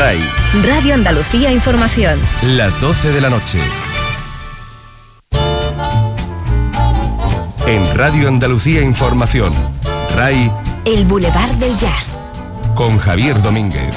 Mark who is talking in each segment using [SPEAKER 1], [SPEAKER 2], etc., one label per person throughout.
[SPEAKER 1] RAI.
[SPEAKER 2] Radio Andalucía Información.
[SPEAKER 1] Las 12 de la noche. En Radio Andalucía Información. RAI.
[SPEAKER 2] El Boulevard del Jazz.
[SPEAKER 1] Con Javier Domínguez.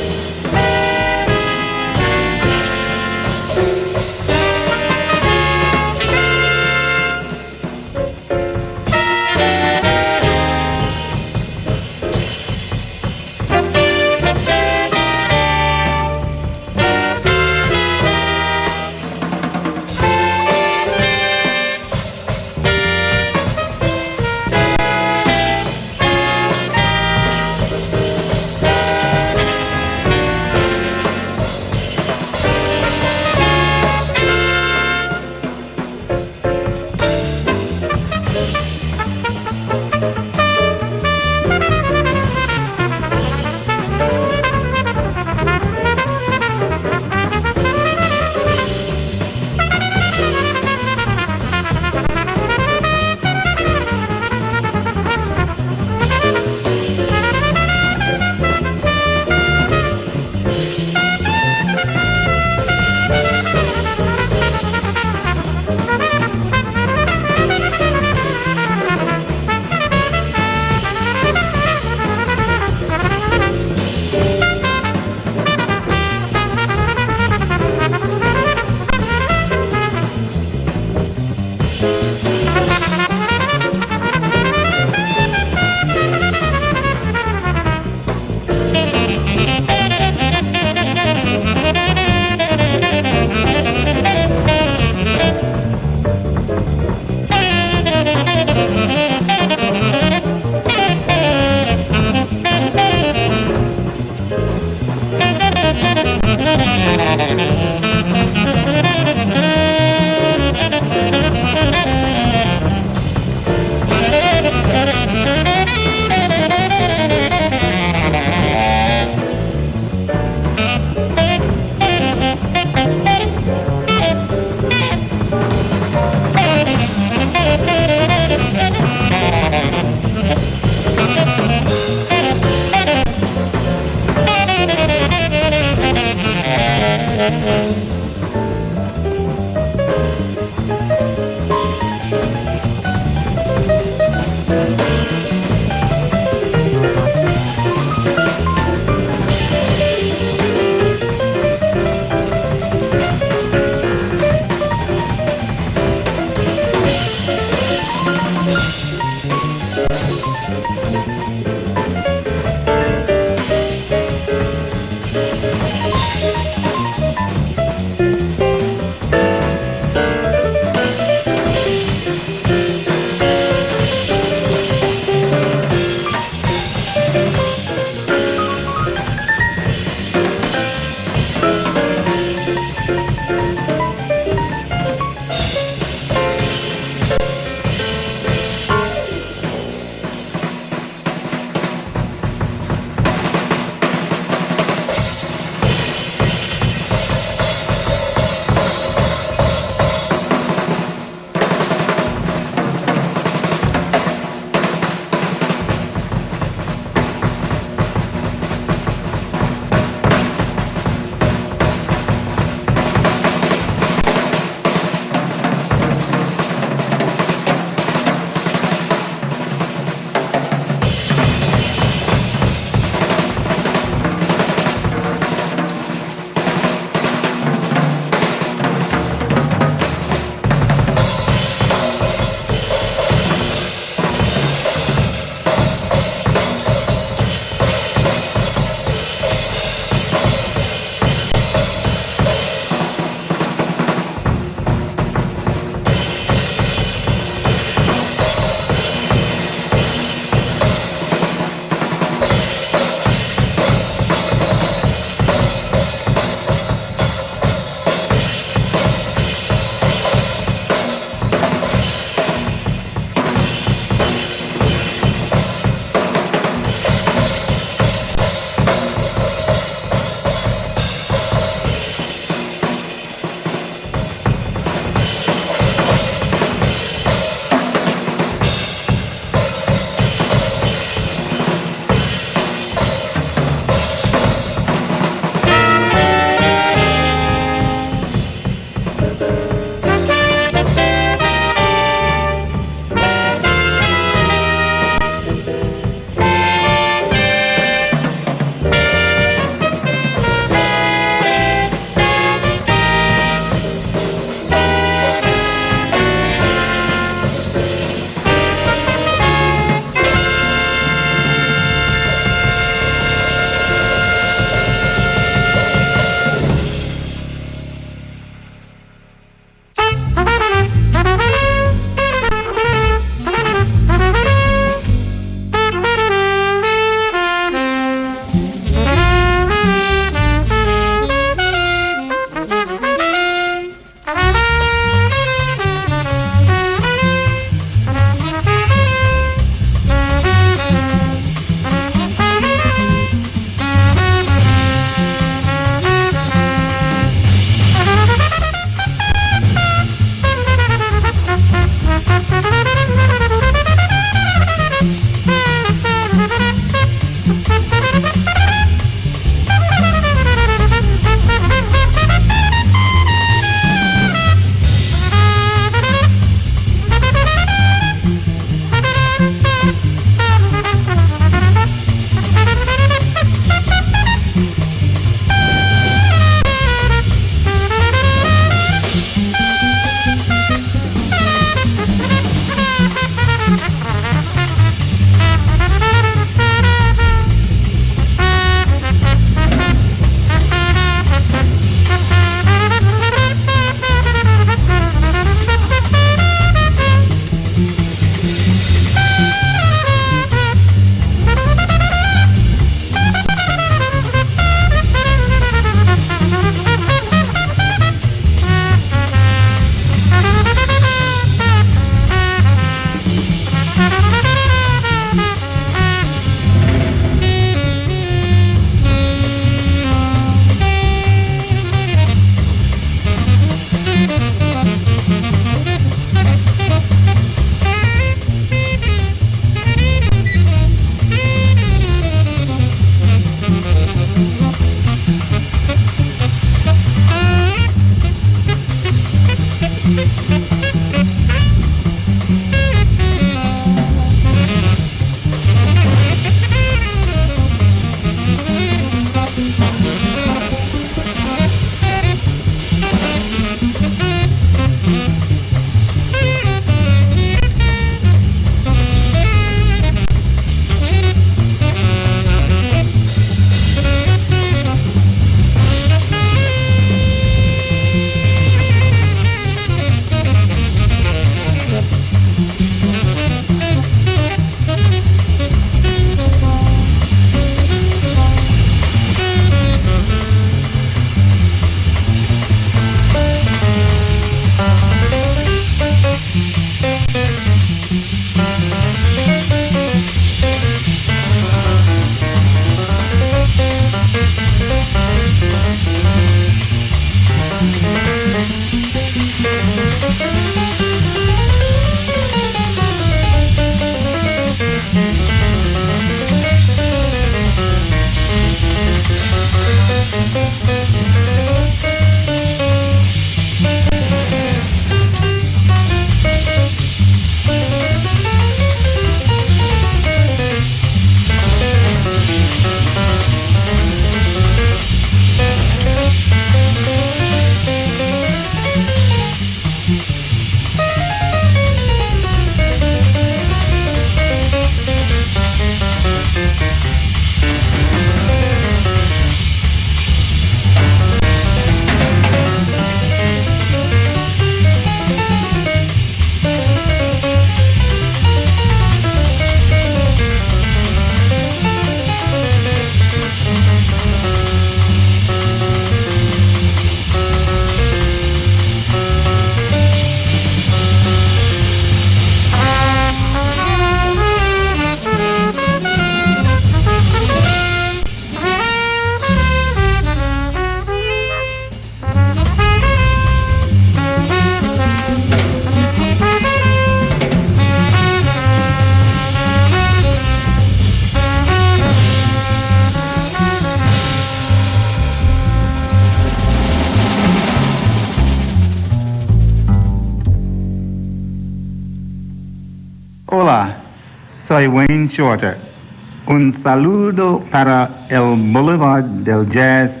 [SPEAKER 3] Hola, soy Wayne Shorter. Un saludo para el Boulevard del Jazz.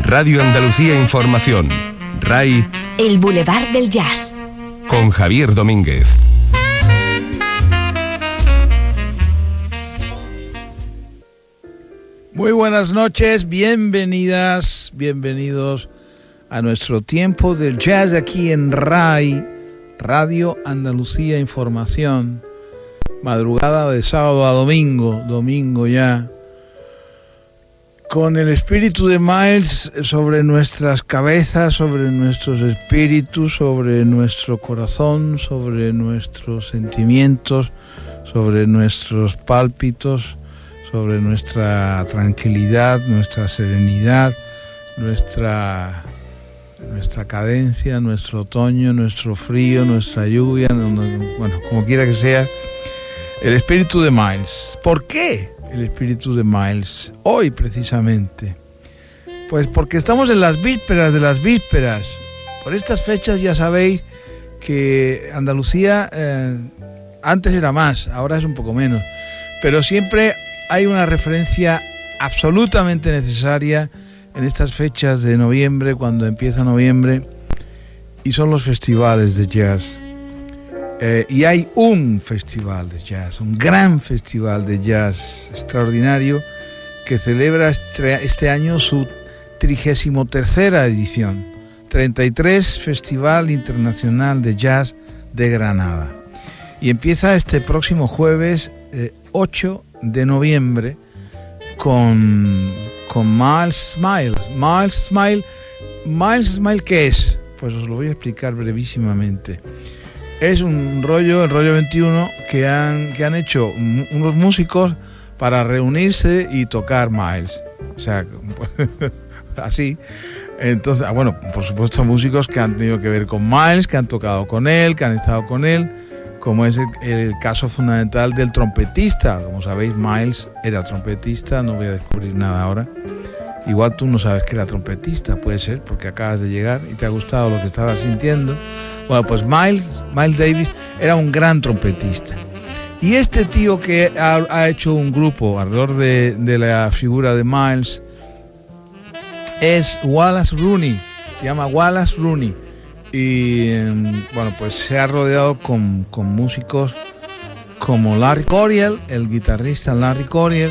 [SPEAKER 1] Radio Andalucía Información. RAI.
[SPEAKER 2] El Boulevard del Jazz.
[SPEAKER 1] Con Javier Domínguez.
[SPEAKER 4] Muy buenas noches, bienvenidas, bienvenidos a nuestro tiempo del jazz aquí en RAI, Radio Andalucía Información. Madrugada de sábado a domingo ya, con el espíritu de Miles sobre nuestras cabezas, sobre nuestros espíritus, sobre nuestro corazón, sobre nuestros sentimientos, sobre nuestros pálpitos, sobre nuestra tranquilidad, nuestra serenidad, nuestra cadencia, nuestro otoño, nuestro frío, nuestra lluvia, bueno, como quiera que sea, el espíritu de Miles. ¿Por qué el espíritu de Miles? Hoy precisamente. Pues porque estamos en las vísperas de las vísperas. Por estas fechas ya sabéis que Andalucía antes era más, ahora es un poco menos, pero siempre hay una referencia absolutamente necesaria en estas fechas de noviembre, cuando empieza noviembre, y son los festivales de jazz. Y hay un festival de jazz, un gran festival de jazz extraordinario que celebra este año su 33ª edición, 33 Festival Internacional de Jazz de Granada. Y empieza este próximo jueves 8 de noviembre con Miles Smile. Miles Smile, ¿qué es? Pues os lo voy a explicar brevísimamente. Es un rollo, el rollo 21, que han hecho unos músicos para reunirse y tocar Miles. O sea, así. Entonces, bueno, por supuesto músicos que han tenido que ver con Miles, que han tocado con él, que han estado con él, como es el caso fundamental del trompetista. Como sabéis, Miles era trompetista, no voy a descubrir nada ahora. Igual tú no sabes que era trompetista, puede ser, porque acabas de llegar y te ha gustado lo que estabas sintiendo. Bueno, pues Miles Davis era un gran trompetista. Y este tío que ha hecho un grupo alrededor de la figura de Miles es Wallace Rooney, se llama Wallace Rooney. Y bueno, pues se ha rodeado con músicos como Larry Coryell, el guitarrista Larry Coryell,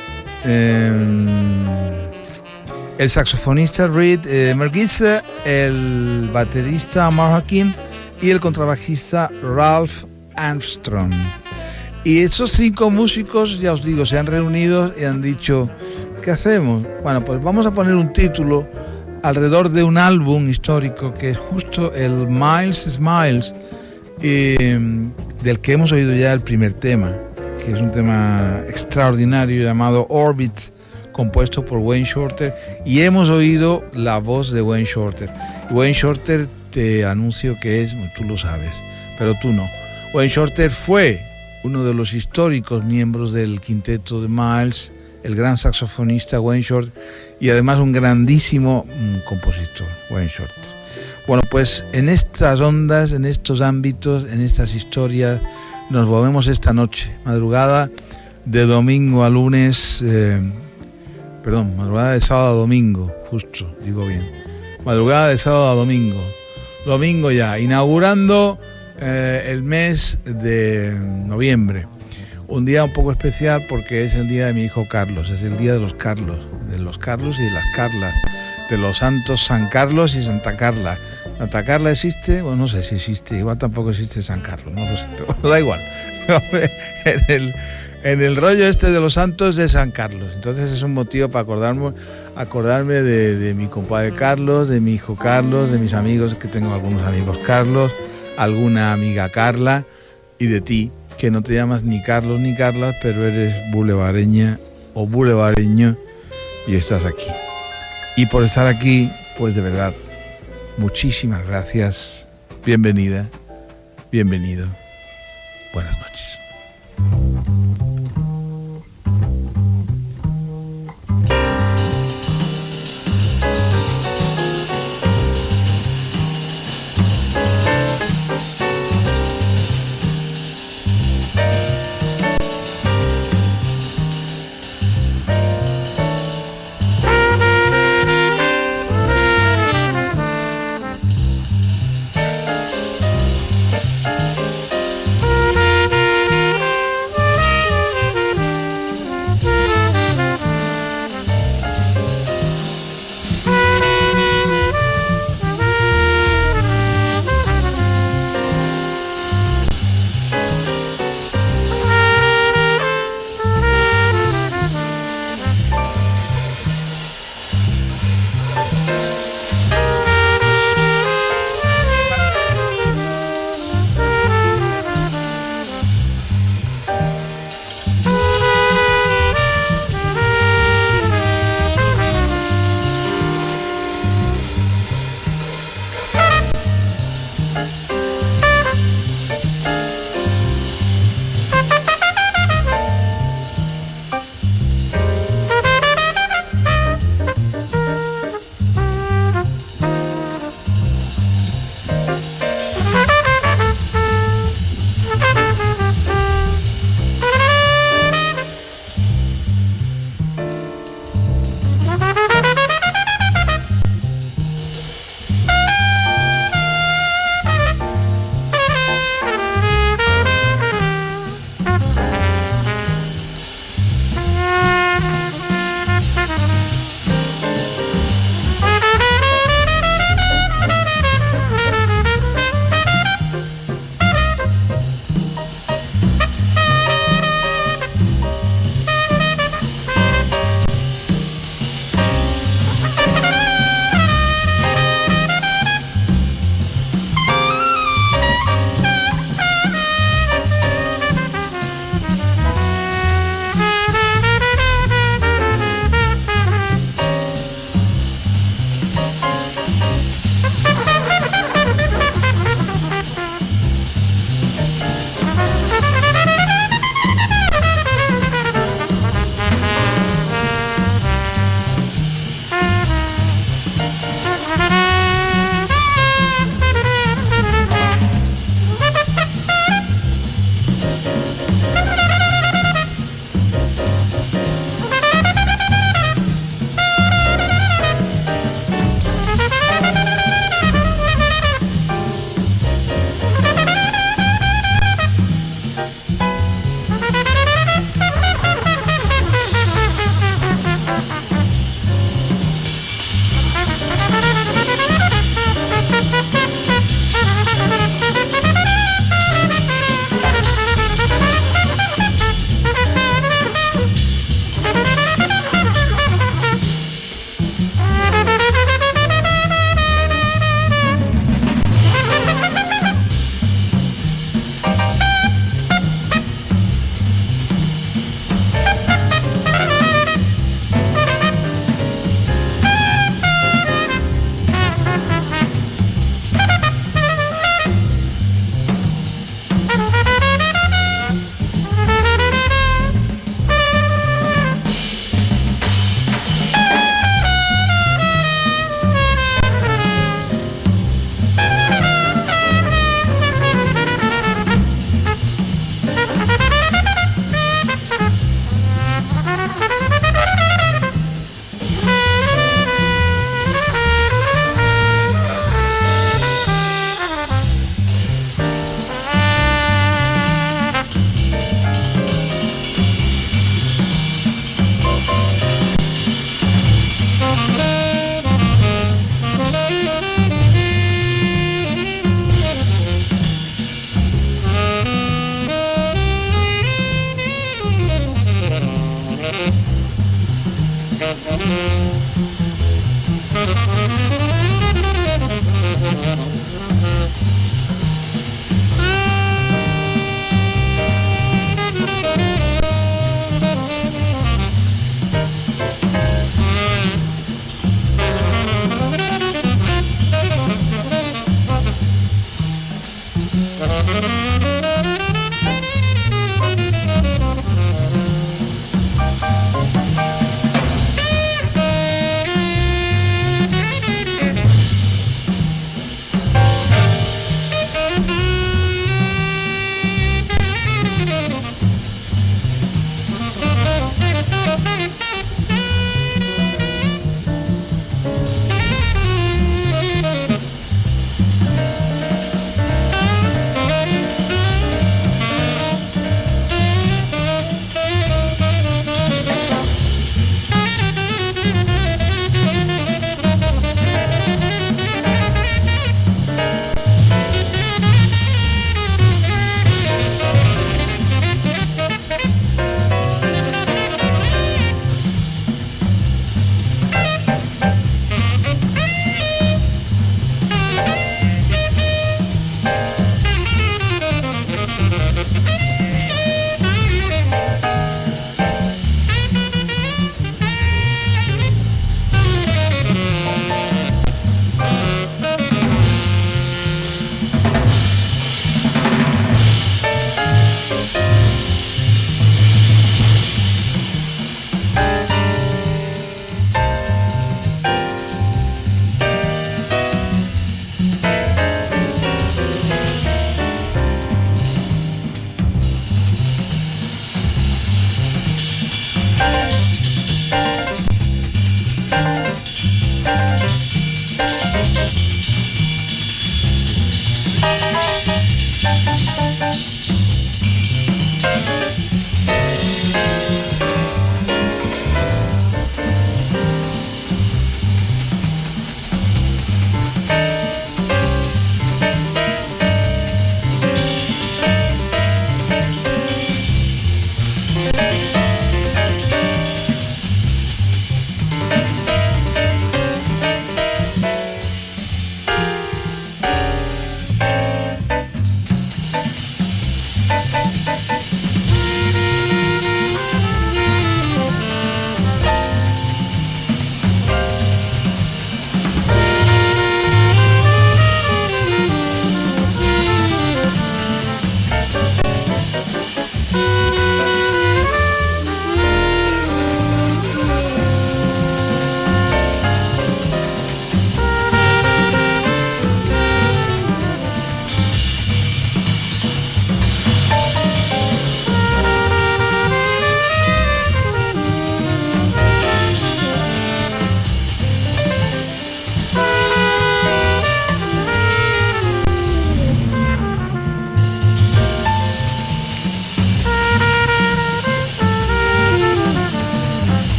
[SPEAKER 4] el saxofonista Reed Mergitze, el baterista Mark Hakim y el contrabajista Ralph Armstrong. Y estos 5 músicos, ya os digo, se han reunido y han dicho, ¿qué hacemos? Bueno, pues vamos a poner un título alrededor de un álbum histórico que es justo el Miles Smiles, del que hemos oído ya el primer tema, que es un tema extraordinario llamado Orbits, compuesto por Wayne Shorter, y hemos oído la voz de Wayne Shorter. Wayne Shorter, te anuncio que es, tú lo sabes, pero tú no. Wayne Shorter fue uno de los históricos miembros del quinteto de Miles, el gran saxofonista Wayne Shorter, y además un grandísimo compositor, Wayne Shorter. Bueno, pues en estas ondas, en estos ámbitos, en estas historias, nos movemos esta noche, madrugada de domingo a lunes, madrugada de sábado a domingo, justo, digo bien. Madrugada de sábado a domingo ya, inaugurando el mes de noviembre. Un día un poco especial porque es el día de mi hijo Carlos, es el día de los Carlos y de las Carlas, de los santos San Carlos y Santa Carla. ¿Santa Carla existe? Bueno, no sé si existe, igual tampoco existe San Carlos, no lo sé, pero bueno, da igual. En el rollo este de los santos de San Carlos. Entonces es un motivo para acordarme de mi compadre Carlos, de mi hijo Carlos, de mis amigos, que tengo algunos amigos Carlos, alguna amiga Carla, y de ti, que no te llamas ni Carlos ni Carla, pero eres boulevareña o boulevareño y estás aquí. Y por estar aquí, pues de verdad, muchísimas gracias. Bienvenida, bienvenido. Buenas noches.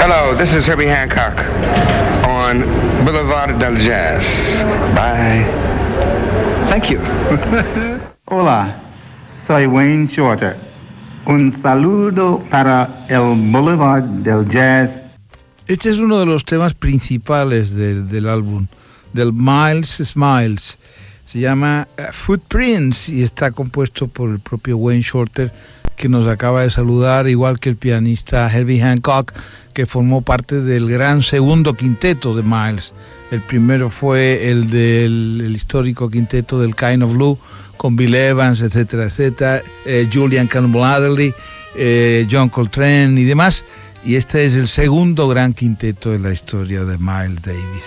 [SPEAKER 5] Hello, this is Herbie Hancock on Boulevard del Jazz. Bye. Thank you.
[SPEAKER 3] Hola, soy Wayne Shorter. Un saludo para el Boulevard del Jazz.
[SPEAKER 4] Este es uno de los temas principales del álbum, del Miles Smiles. Se llama Footprints y está compuesto por el propio Wayne Shorter, que nos acaba de saludar, igual que el pianista Herbie Hancock, que formó parte del gran segundo quinteto de Miles. El primero fue el del histórico quinteto del Kind of Blue, con Bill Evans, etcétera, etcétera, Julian Campbell Adderley, John Coltrane y demás. Y este es el segundo gran quinteto de la historia de Miles Davis.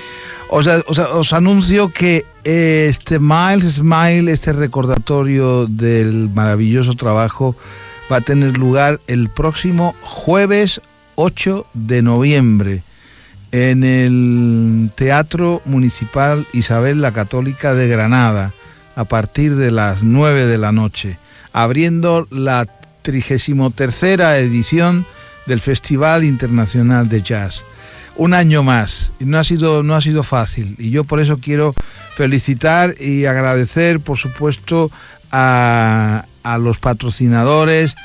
[SPEAKER 4] Os anuncio que este Miles Smile, este recordatorio del maravilloso trabajo, va a tener lugar el próximo jueves 8 de noviembre en el Teatro Municipal Isabel la Católica de Granada, a partir de las 9 de la noche, abriendo la 33ª edición del Festival Internacional de Jazz. Un año más, y no ha sido fácil, y yo por eso quiero felicitar y agradecer, por supuesto, a los patrocinadores,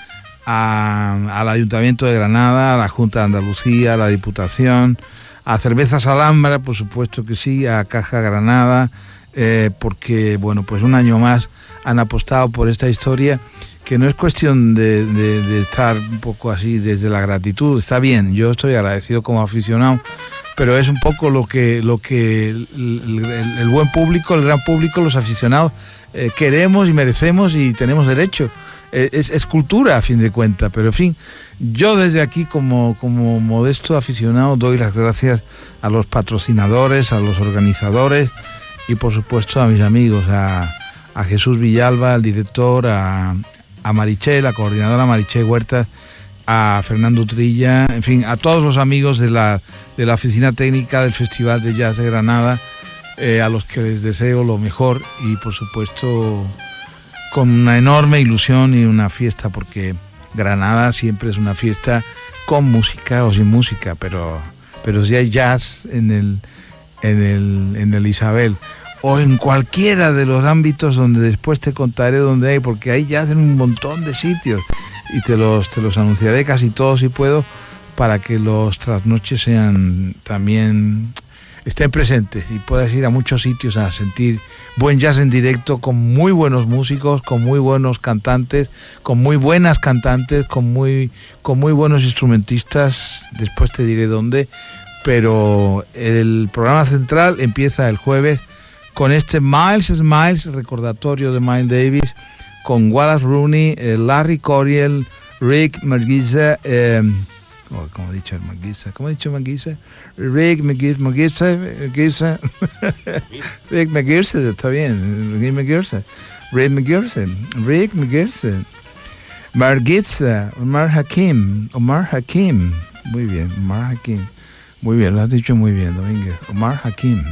[SPEAKER 4] al Ayuntamiento de Granada, a la Junta de Andalucía, a la Diputación, a Cervezas Alhambra, por supuesto que sí, a Caja Granada, porque, bueno, pues un año más han apostado por esta historia, que no es cuestión de estar un poco así desde la gratitud. Está bien, yo estoy agradecido como aficionado, pero es un poco lo que el buen público, el gran público, los aficionados queremos y merecemos y tenemos derecho. Es cultura, a fin de cuentas, pero en fin, yo desde aquí como modesto aficionado doy las gracias a los patrocinadores, a los organizadores y por supuesto a mis amigos, a Jesús Villalba, al director, a Marichel, la coordinadora Marichel Huerta, a Fernando Trilla, en fin, a todos los amigos de la oficina técnica del Festival de Jazz de Granada, a los que les deseo lo mejor y por supuesto con una enorme ilusión y una fiesta, porque Granada siempre es una fiesta con música o sin música, pero si hay jazz en el Isabel o en cualquiera de los ámbitos donde después te contaré dónde hay, porque hay jazz en un montón de sitios y te los anunciaré casi todos si puedo, para que los trasnoches estén presentes y puedas ir a muchos sitios a sentir buen jazz en directo, con muy buenos músicos, con muy buenos cantantes, con muy buenas cantantes, con muy buenos instrumentistas. Después te diré dónde, pero el programa central empieza el jueves con este Miles Smiles, recordatorio de Miles Davis, con Wallace Rooney, Larry Coryell, Rick Merguisa, ¿cómo he dicho Merguisa? ¿Cómo he dicho Merguisa? Rick Merguisa, Rick Merguisa, está bien, Rick Merguisa, Merguisa, Omar Hakim, muy bien, Omar Hakim, muy bien, lo has dicho muy bien, Domínguez, Omar Hakim.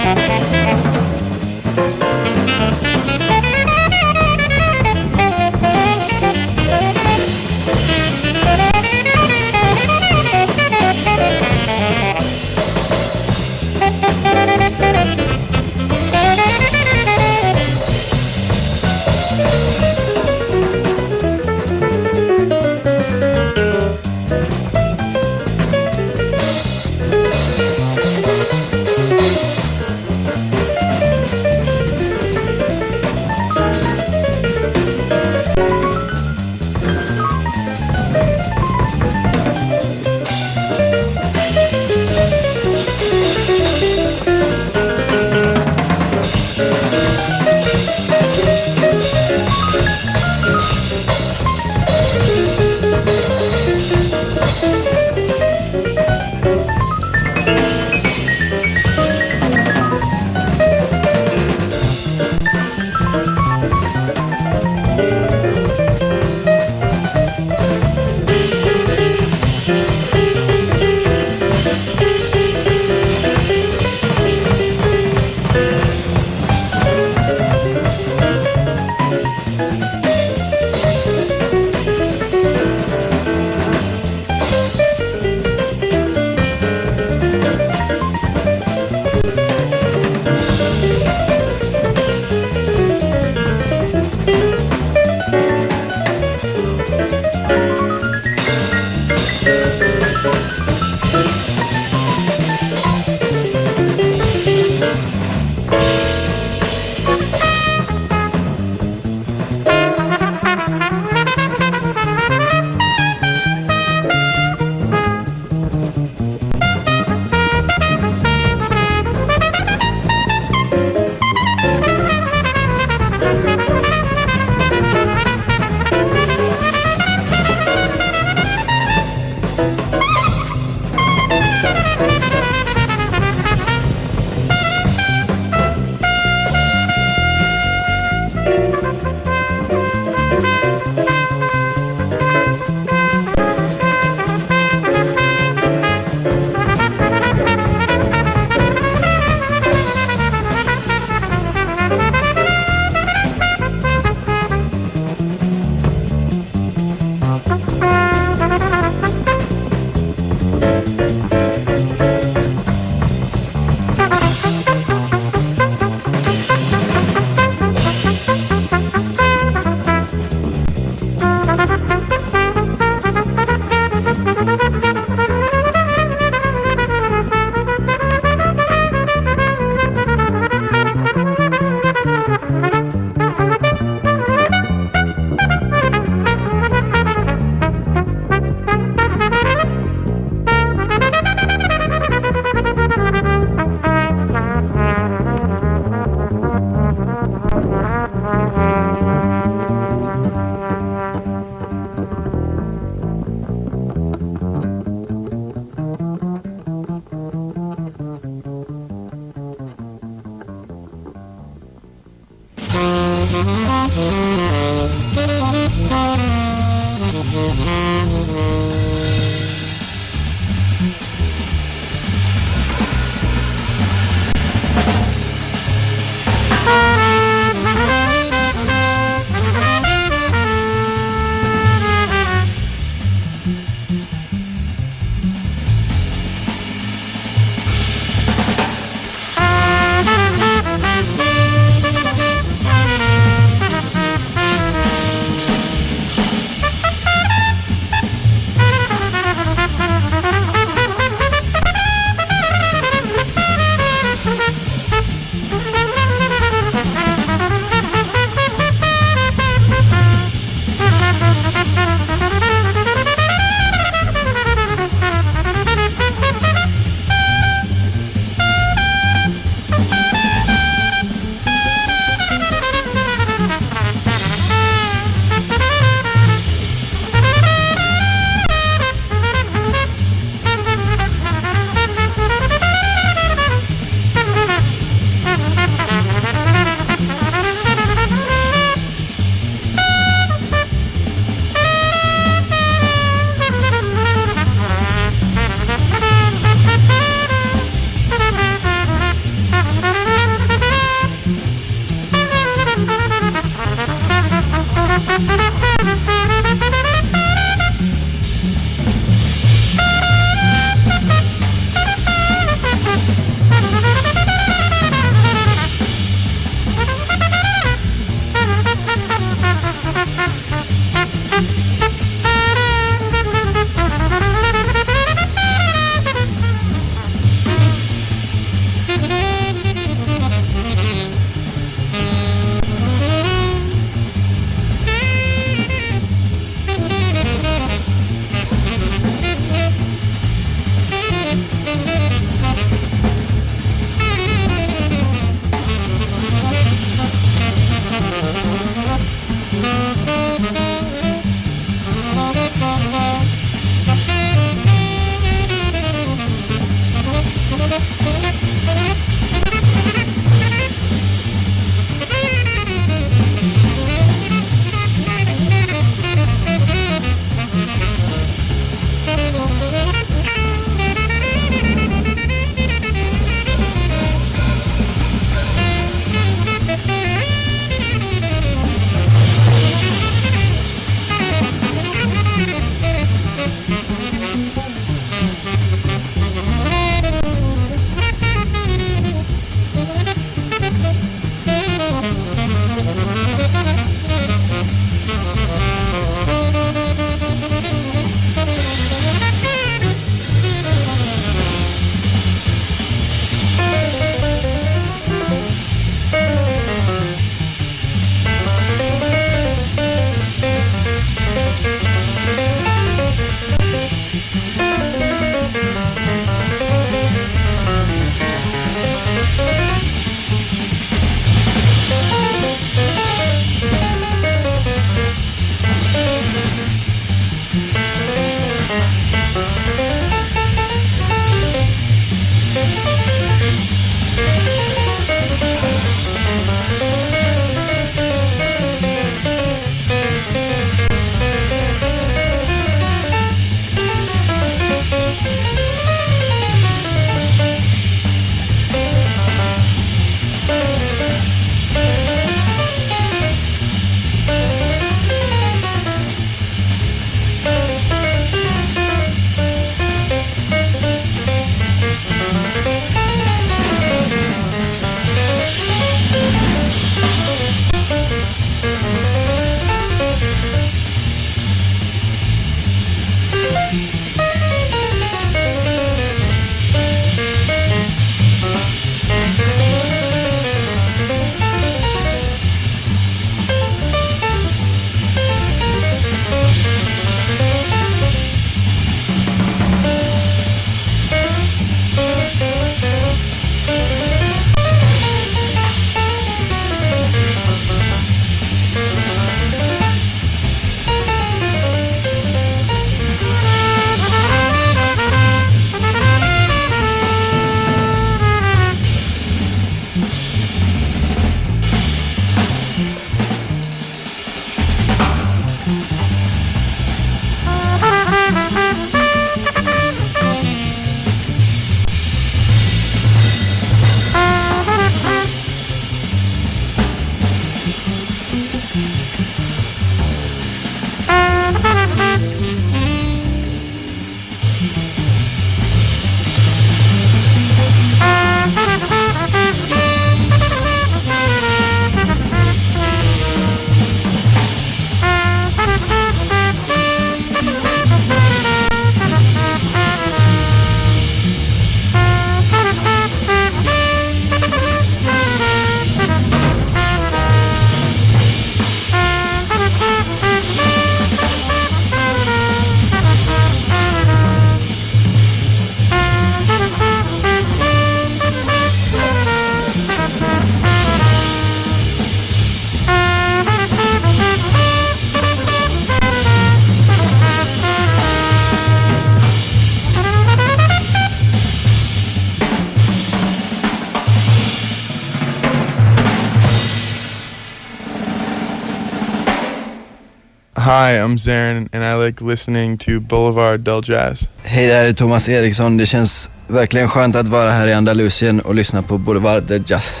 [SPEAKER 6] Hi, I'm Zarin and I like listening to Boulevard del Jazz.
[SPEAKER 7] Hej, det här är Thomas Eriksson. Det känns verkligen skönt att vara här i Andalusien och lyssna på Boulevard del Jazz.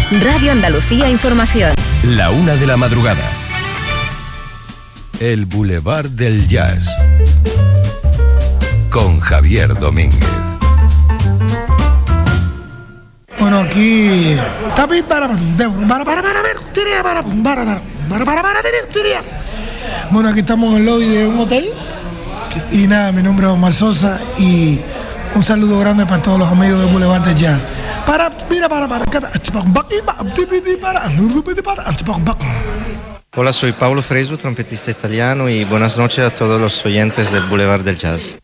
[SPEAKER 2] Radio Andalucía Información.
[SPEAKER 1] La 1 de la madrugada. El Boulevard del Jazz. Con Javier Domínguez.
[SPEAKER 8] Bueno, aquí... Bueno, aquí estamos en el lobby de un hotel. Y nada, mi nombre es Omar Sosa y un saludo grande para todos los amigos del Boulevard del Jazz.
[SPEAKER 9] Hola, soy Paolo Fresu, trompetista italiano, y buenas noches a todos los oyentes del Boulevard del Jazz.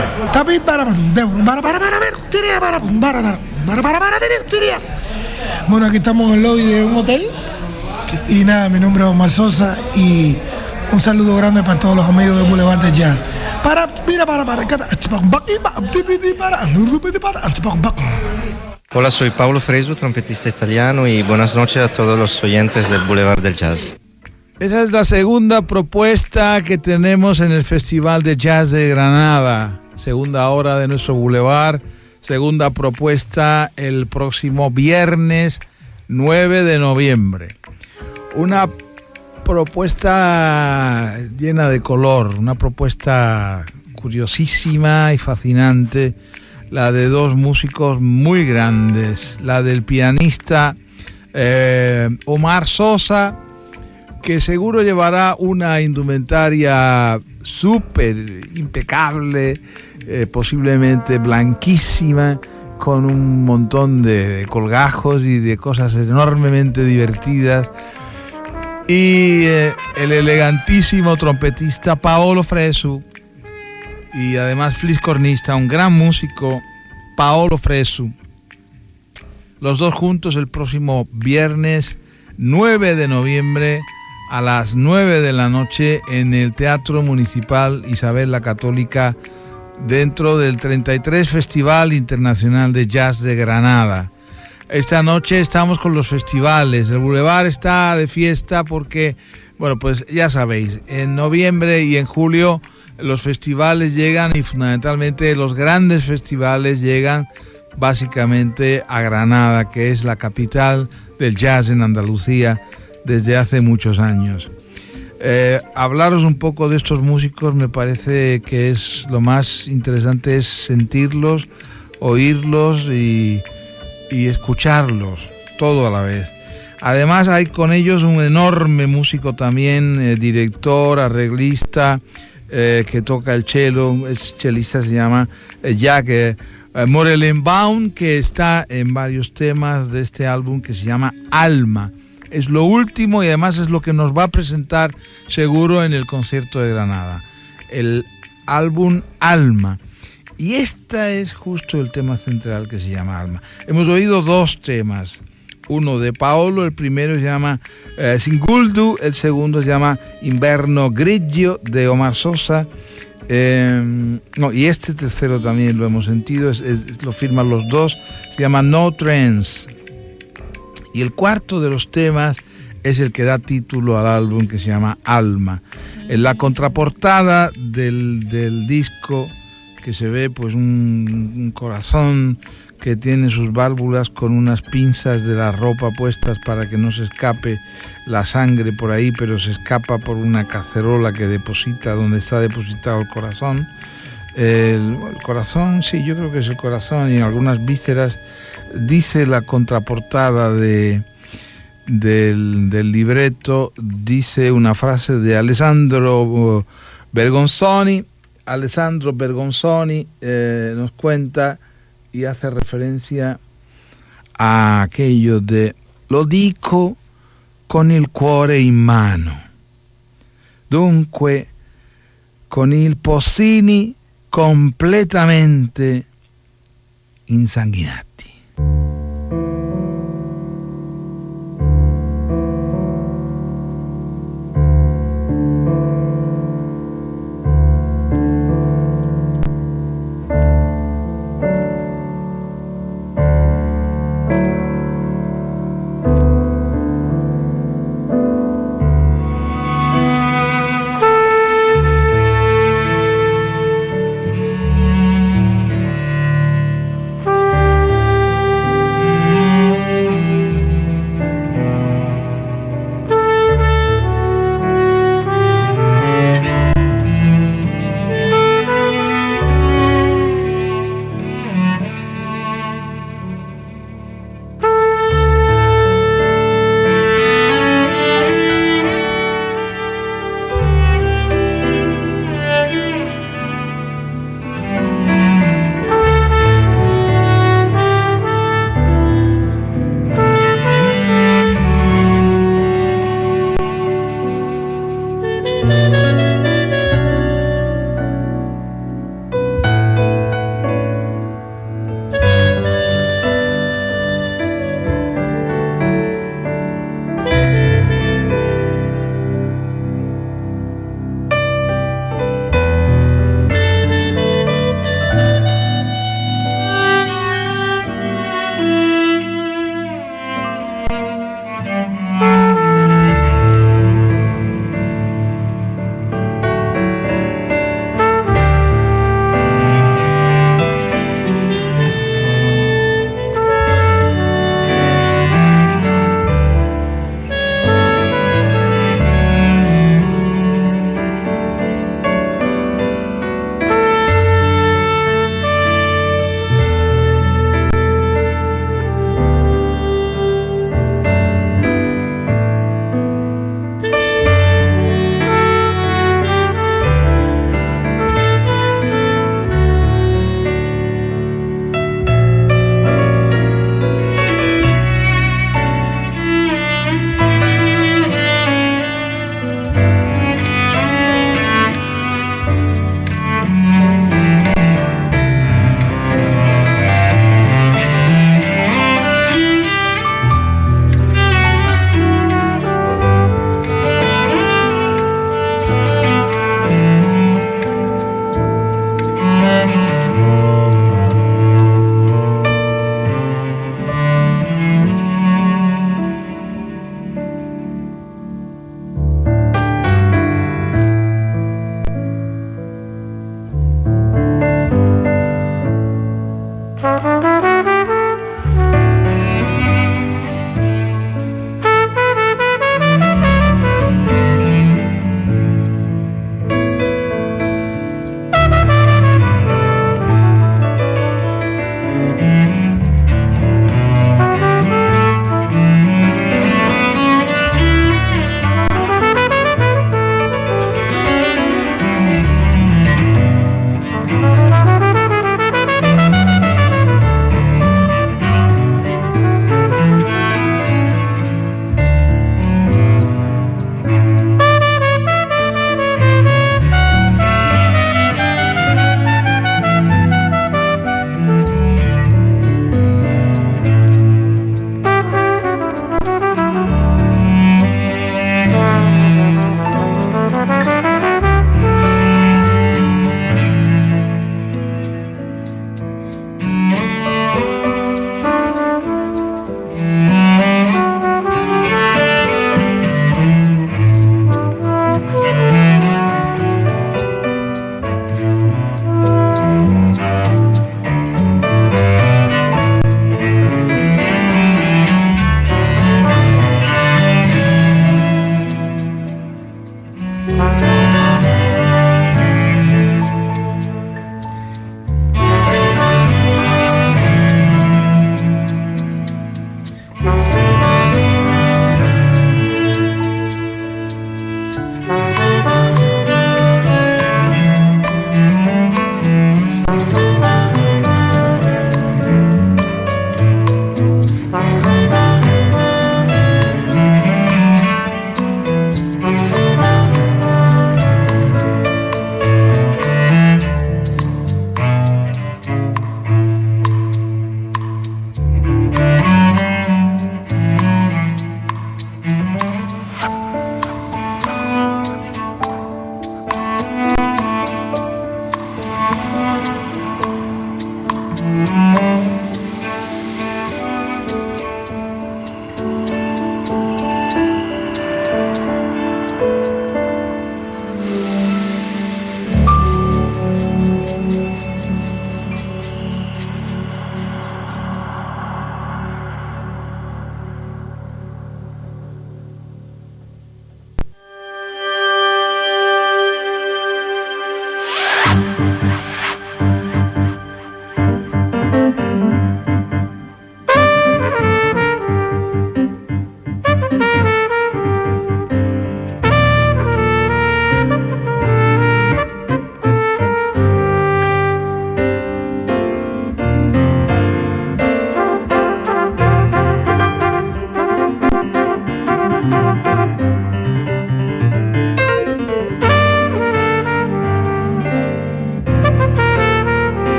[SPEAKER 8] Bueno, aquí estamos en el lobby de un hotel. Y nada, mi nombre es Omar Sosa y un saludo grande para todos los amigos de Boulevard del Jazz.
[SPEAKER 9] Hola, soy Paolo Fresu, trompetista italiano, y buenas noches a todos los oyentes del Boulevard del Jazz.
[SPEAKER 4] Esa es la segunda propuesta que tenemos en el Festival de Jazz de Granada. Segunda hora de nuestro Boulevard. Segunda propuesta el próximo viernes 9 de noviembre. Una propuesta llena de color, una propuesta curiosísima y fascinante, la de dos músicos muy grandes, la del pianista Omar Sosa, que seguro llevará una indumentaria súper impecable, posiblemente blanquísima, con un montón de colgajos y de cosas enormemente divertidas. Y el elegantísimo trompetista Paolo Fresu, y además fliscornista, un gran músico, Paolo Fresu. Los dos juntos el próximo viernes 9 de noviembre a las 9 de la noche en el Teatro Municipal Isabel la Católica, dentro del 33 Festival Internacional de Jazz de Granada. Esta noche estamos con los festivales. El Boulevard está de fiesta porque, bueno, pues ya sabéis, en noviembre y en julio los festivales llegan, y fundamentalmente los grandes festivales llegan básicamente a Granada, que es la capital del jazz en Andalucía desde hace muchos años. Hablaros un poco de estos músicos me parece que es lo más interesante, es sentirlos, oírlos y escucharlos todo a la vez. Además hay con ellos un enorme músico también, director, arreglista, que toca el cello, es chelista, se llama Jack Morellenbaum, que está en varios temas de este álbum que se llama Alma. Es lo último y además es lo que nos va a presentar seguro en el concierto de Granada, el álbum Alma. Y este es justo el tema central, que se llama Alma. Hemos oído dos temas, uno de Paolo, el primero se llama Singuldu, el segundo se llama Inverno Grigio de Omar Sosa. Y este tercero también lo hemos sentido, lo firman los dos, se llama No Trends. Y el cuarto de los temas es el que da título al álbum, que se llama Alma. En la contraportada del disco, que se ve pues un corazón que tiene sus válvulas con unas pinzas de la ropa puestas para que no se escape la sangre por ahí, pero se escapa por una cacerola que deposita donde está depositado el corazón. El corazón, sí, yo creo que es el corazón, y algunas vísceras. Dice la contraportada del libreto, dice una frase de Alessandro Bergonzoni. Alessandro Bergonzoni nos cuenta y hace referencia a aquello de lo dico con il cuore in mano, dunque con i polsini completamente insanguinati.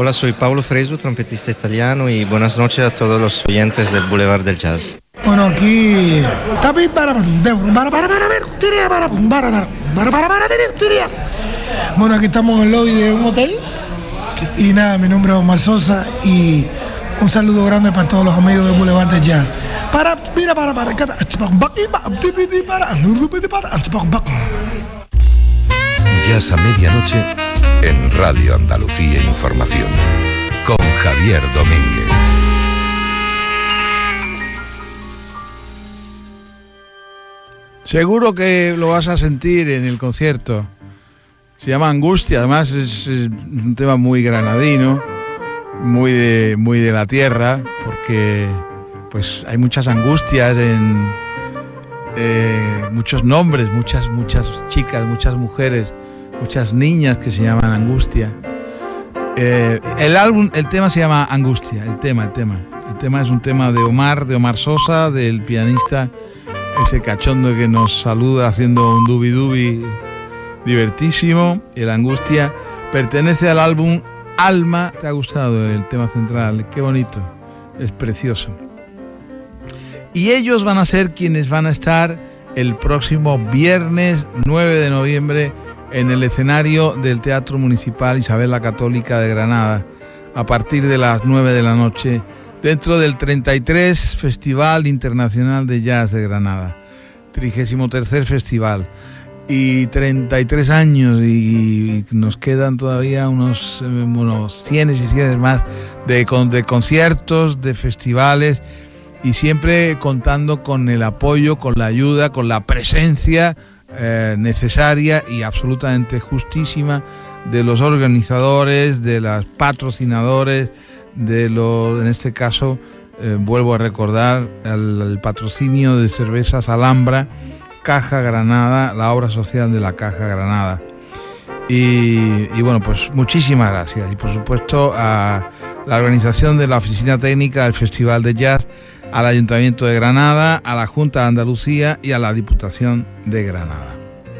[SPEAKER 9] Hola, soy Paulo Fresu, trompetista italiano, y buenas noches a todos los oyentes del Boulevard del Jazz.
[SPEAKER 8] Bueno, aquí... Bueno, aquí estamos en el lobby de un hotel. Y nada, mi nombre es Omar Sosa y un saludo grande para todos los amigos del Boulevard del Jazz.
[SPEAKER 1] Jazz a medianoche en Radio Andalucía Información con Javier Domínguez.
[SPEAKER 4] Seguro que lo vas a sentir en el concierto. Se llama Angustia, además es un tema muy granadino, muy de la tierra, porque pues hay muchas angustias en muchos nombres, muchas chicas, muchas mujeres, muchas niñas que se llaman Angustia. El tema se llama Angustia, el tema es un tema de Omar Sosa, del pianista ese cachondo que nos saluda haciendo un dubi divertísimo. El Angustia pertenece al álbum Alma. ¿Te ha gustado el tema central? Qué bonito, es precioso. Y ellos van a ser quienes van a estar el próximo viernes 9 de noviembre en el escenario del Teatro Municipal Isabel la Católica de Granada, a partir de las 9 de la noche, dentro del 33 Festival Internacional de Jazz de Granada, 33º festival. Y 33 años y nos quedan todavía unos cienes y cienes más de conciertos, de festivales, y siempre contando con el apoyo, con la ayuda, con la presencia necesaria y absolutamente justísima de los organizadores, de los patrocinadores, en este caso vuelvo a recordar el patrocinio de Cervezas Alhambra, Caja Granada, la obra social de la Caja Granada. Y bueno, pues muchísimas gracias. Y por supuesto a la organización de la Oficina Técnica del Festival de Jazz, al Ayuntamiento de Granada, a la Junta de Andalucía y a la Diputación de Granada.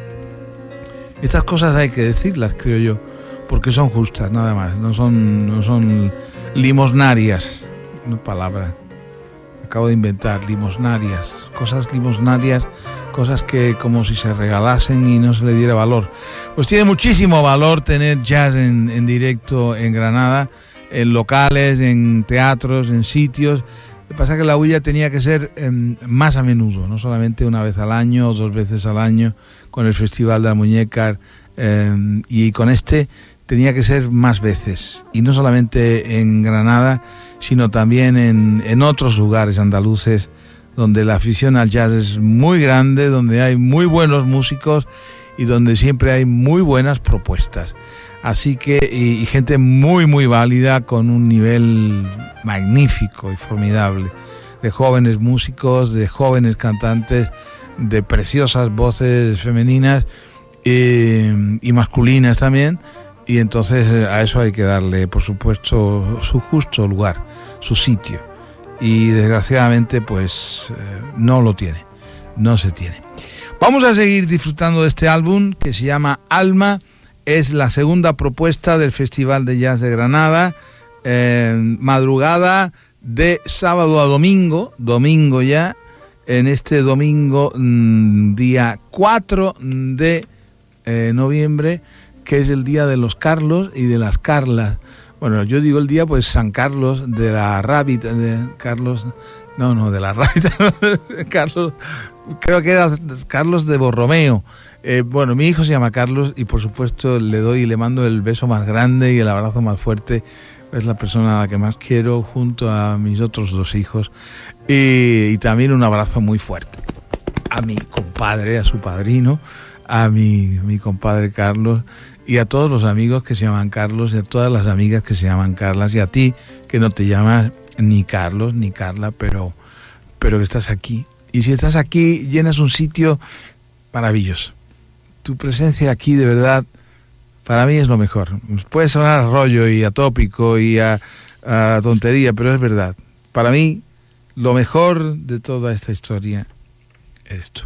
[SPEAKER 4] Estas cosas hay que decirlas, creo yo, porque son justas, nada más. No son limosnarias, una palabra. Acabo de inventar, limosnarias. Cosas limosnarias, cosas que como si se regalasen y no se le diera valor. Pues tiene muchísimo valor tener jazz en directo en Granada, en locales, en teatros, en sitios. Lo que pasa es que la huella tenía que ser más a menudo, no solamente una vez al año o 2 veces al año con el Festival de Almuñécar, y con este tenía que ser más veces, y no solamente en Granada, sino también en otros lugares andaluces donde la afición al jazz es muy grande, donde hay muy buenos músicos y donde siempre hay muy buenas propuestas. Así que, y gente muy válida, con un nivel magnífico y formidable, de jóvenes músicos, de jóvenes cantantes, de preciosas voces femeninas y masculinas también. Y entonces a eso hay que darle, por supuesto, su justo lugar, su sitio. Y desgraciadamente pues no lo tiene, no se tiene. Vamos a seguir disfrutando de este álbum que se llama Alma. Es la segunda propuesta del Festival de Jazz de Granada, madrugada de sábado a domingo ya, en este domingo día 4 de noviembre, que es el día de los Carlos y de las Carlas. Bueno, yo digo el día, pues San Carlos de la Rábita, de Carlos, de la Rábita, Carlos, creo que era Carlos de Borromeo. Bueno, mi hijo se llama Carlos y por supuesto le doy y le mando el beso más grande y el abrazo más fuerte. Es la persona a la que más quiero, junto a mis otros 2 hijos. Y también un abrazo muy fuerte a mi compadre, a su padrino, a mi compadre Carlos, y a todos los amigos que se llaman Carlos, y a todas las amigas que se llaman Carlas, y a ti que no te llamas ni Carlos ni Carla, pero que estás aquí. Y si estás aquí, llenas un sitio maravilloso. Tu presencia aquí, de verdad, para mí es lo mejor. Puede sonar a rollo y a tópico y a tontería, pero es verdad. Para mí, lo mejor de toda esta historia es esto.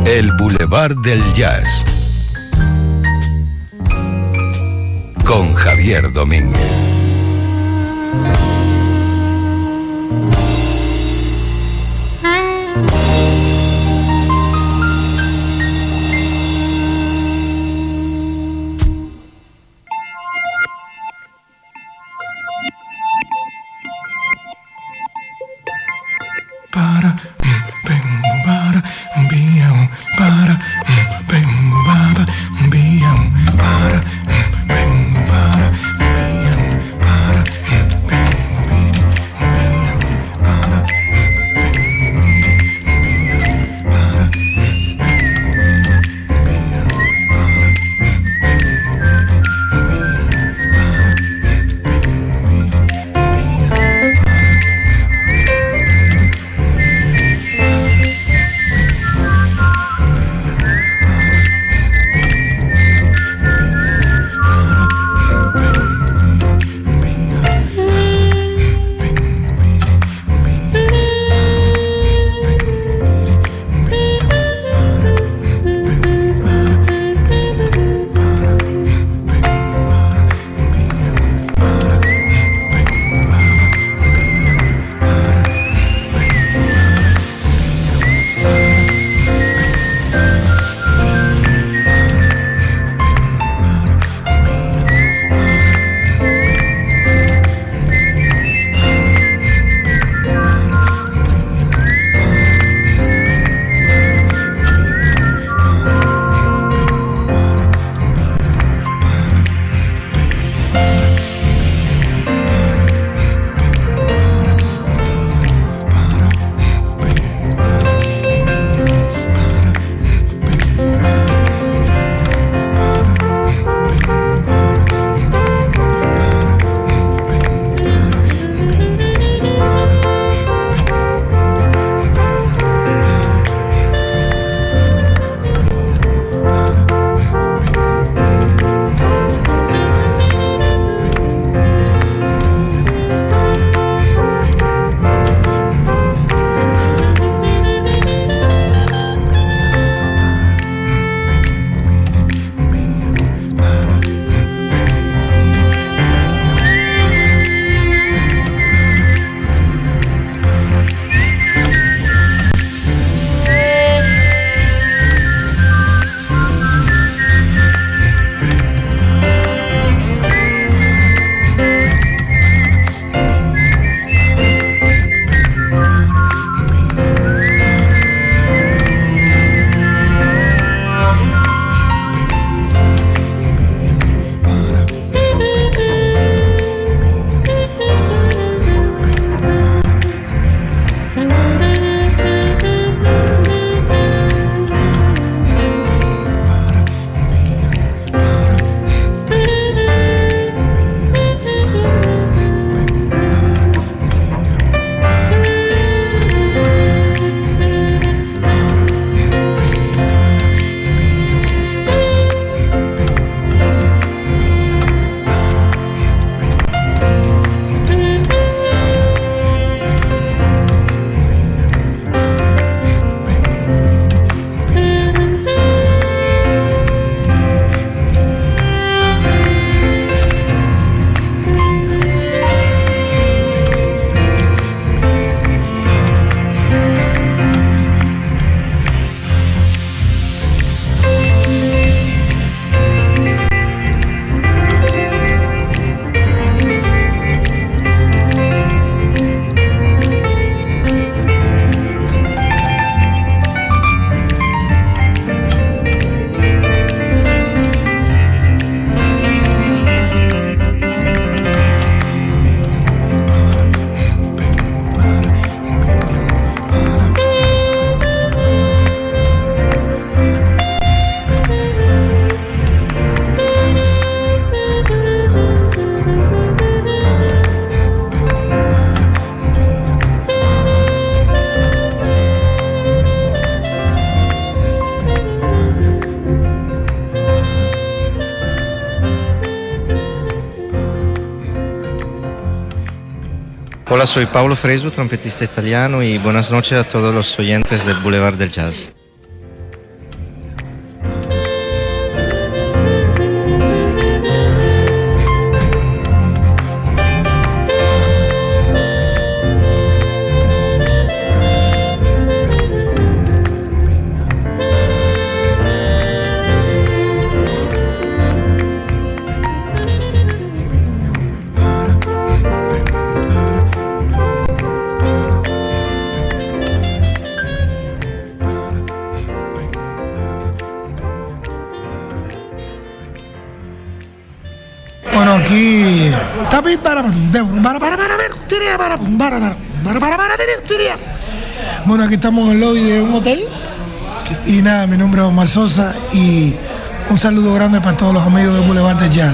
[SPEAKER 1] El Boulevard del Jazz con Javier Domínguez.
[SPEAKER 9] Hola, soy Paulo Fresu, trompetista italiano, y buenas noches a todos los oyentes del Boulevard del Jazz.
[SPEAKER 8] aquí. Bueno, aquí estamos en el lobby de un hotel. Y nada, mi nombre es Omar Sosa y un saludo grande para todos los amigos de Boulevard del Jazz.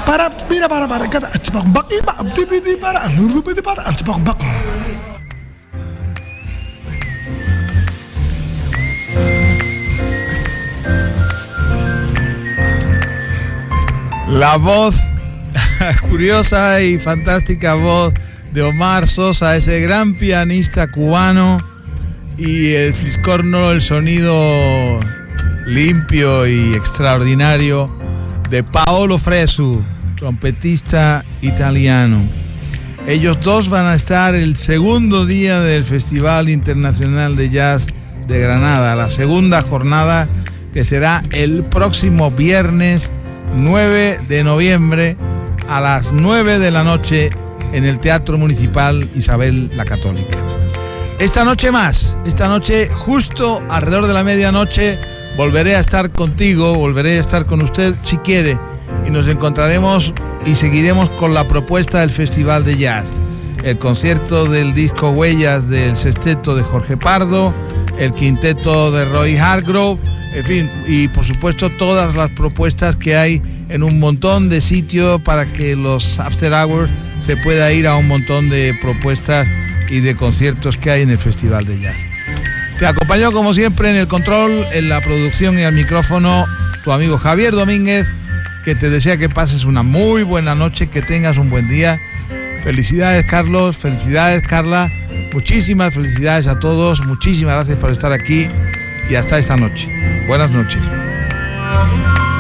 [SPEAKER 4] La voz curiosa y fantástica voz de Omar Sosa, ese gran pianista cubano, y el fliscorno, el sonido limpio y extraordinario de Paolo Fresu, trompetista italiano. Ellos dos van a estar el segundo día del Festival Internacional de Jazz de Granada, la segunda jornada, que será el próximo viernes 9 de noviembre a las 9 de la noche en el Teatro Municipal Isabel la Católica. Esta noche justo alrededor de la medianoche volveré a estar contigo, volveré a estar con usted si quiere, y nos encontraremos y seguiremos con la propuesta del Festival de Jazz, el concierto del disco Huellas del sexteto de Jorge Pardo, el quinteto de Roy Hargrove, en fin, y por supuesto todas las propuestas que hay en un montón de sitios para que los after hours se pueda ir a un montón de propuestas y de conciertos que hay en el Festival de Jazz. Te acompañó como siempre en el control, en la producción y al micrófono tu amigo Javier Domínguez, que te desea que pases una muy buena noche, que tengas un buen día. Felicidades Carlos, felicidades Carla, muchísimas felicidades a todos, muchísimas gracias por estar aquí y hasta esta noche. Buenas noches.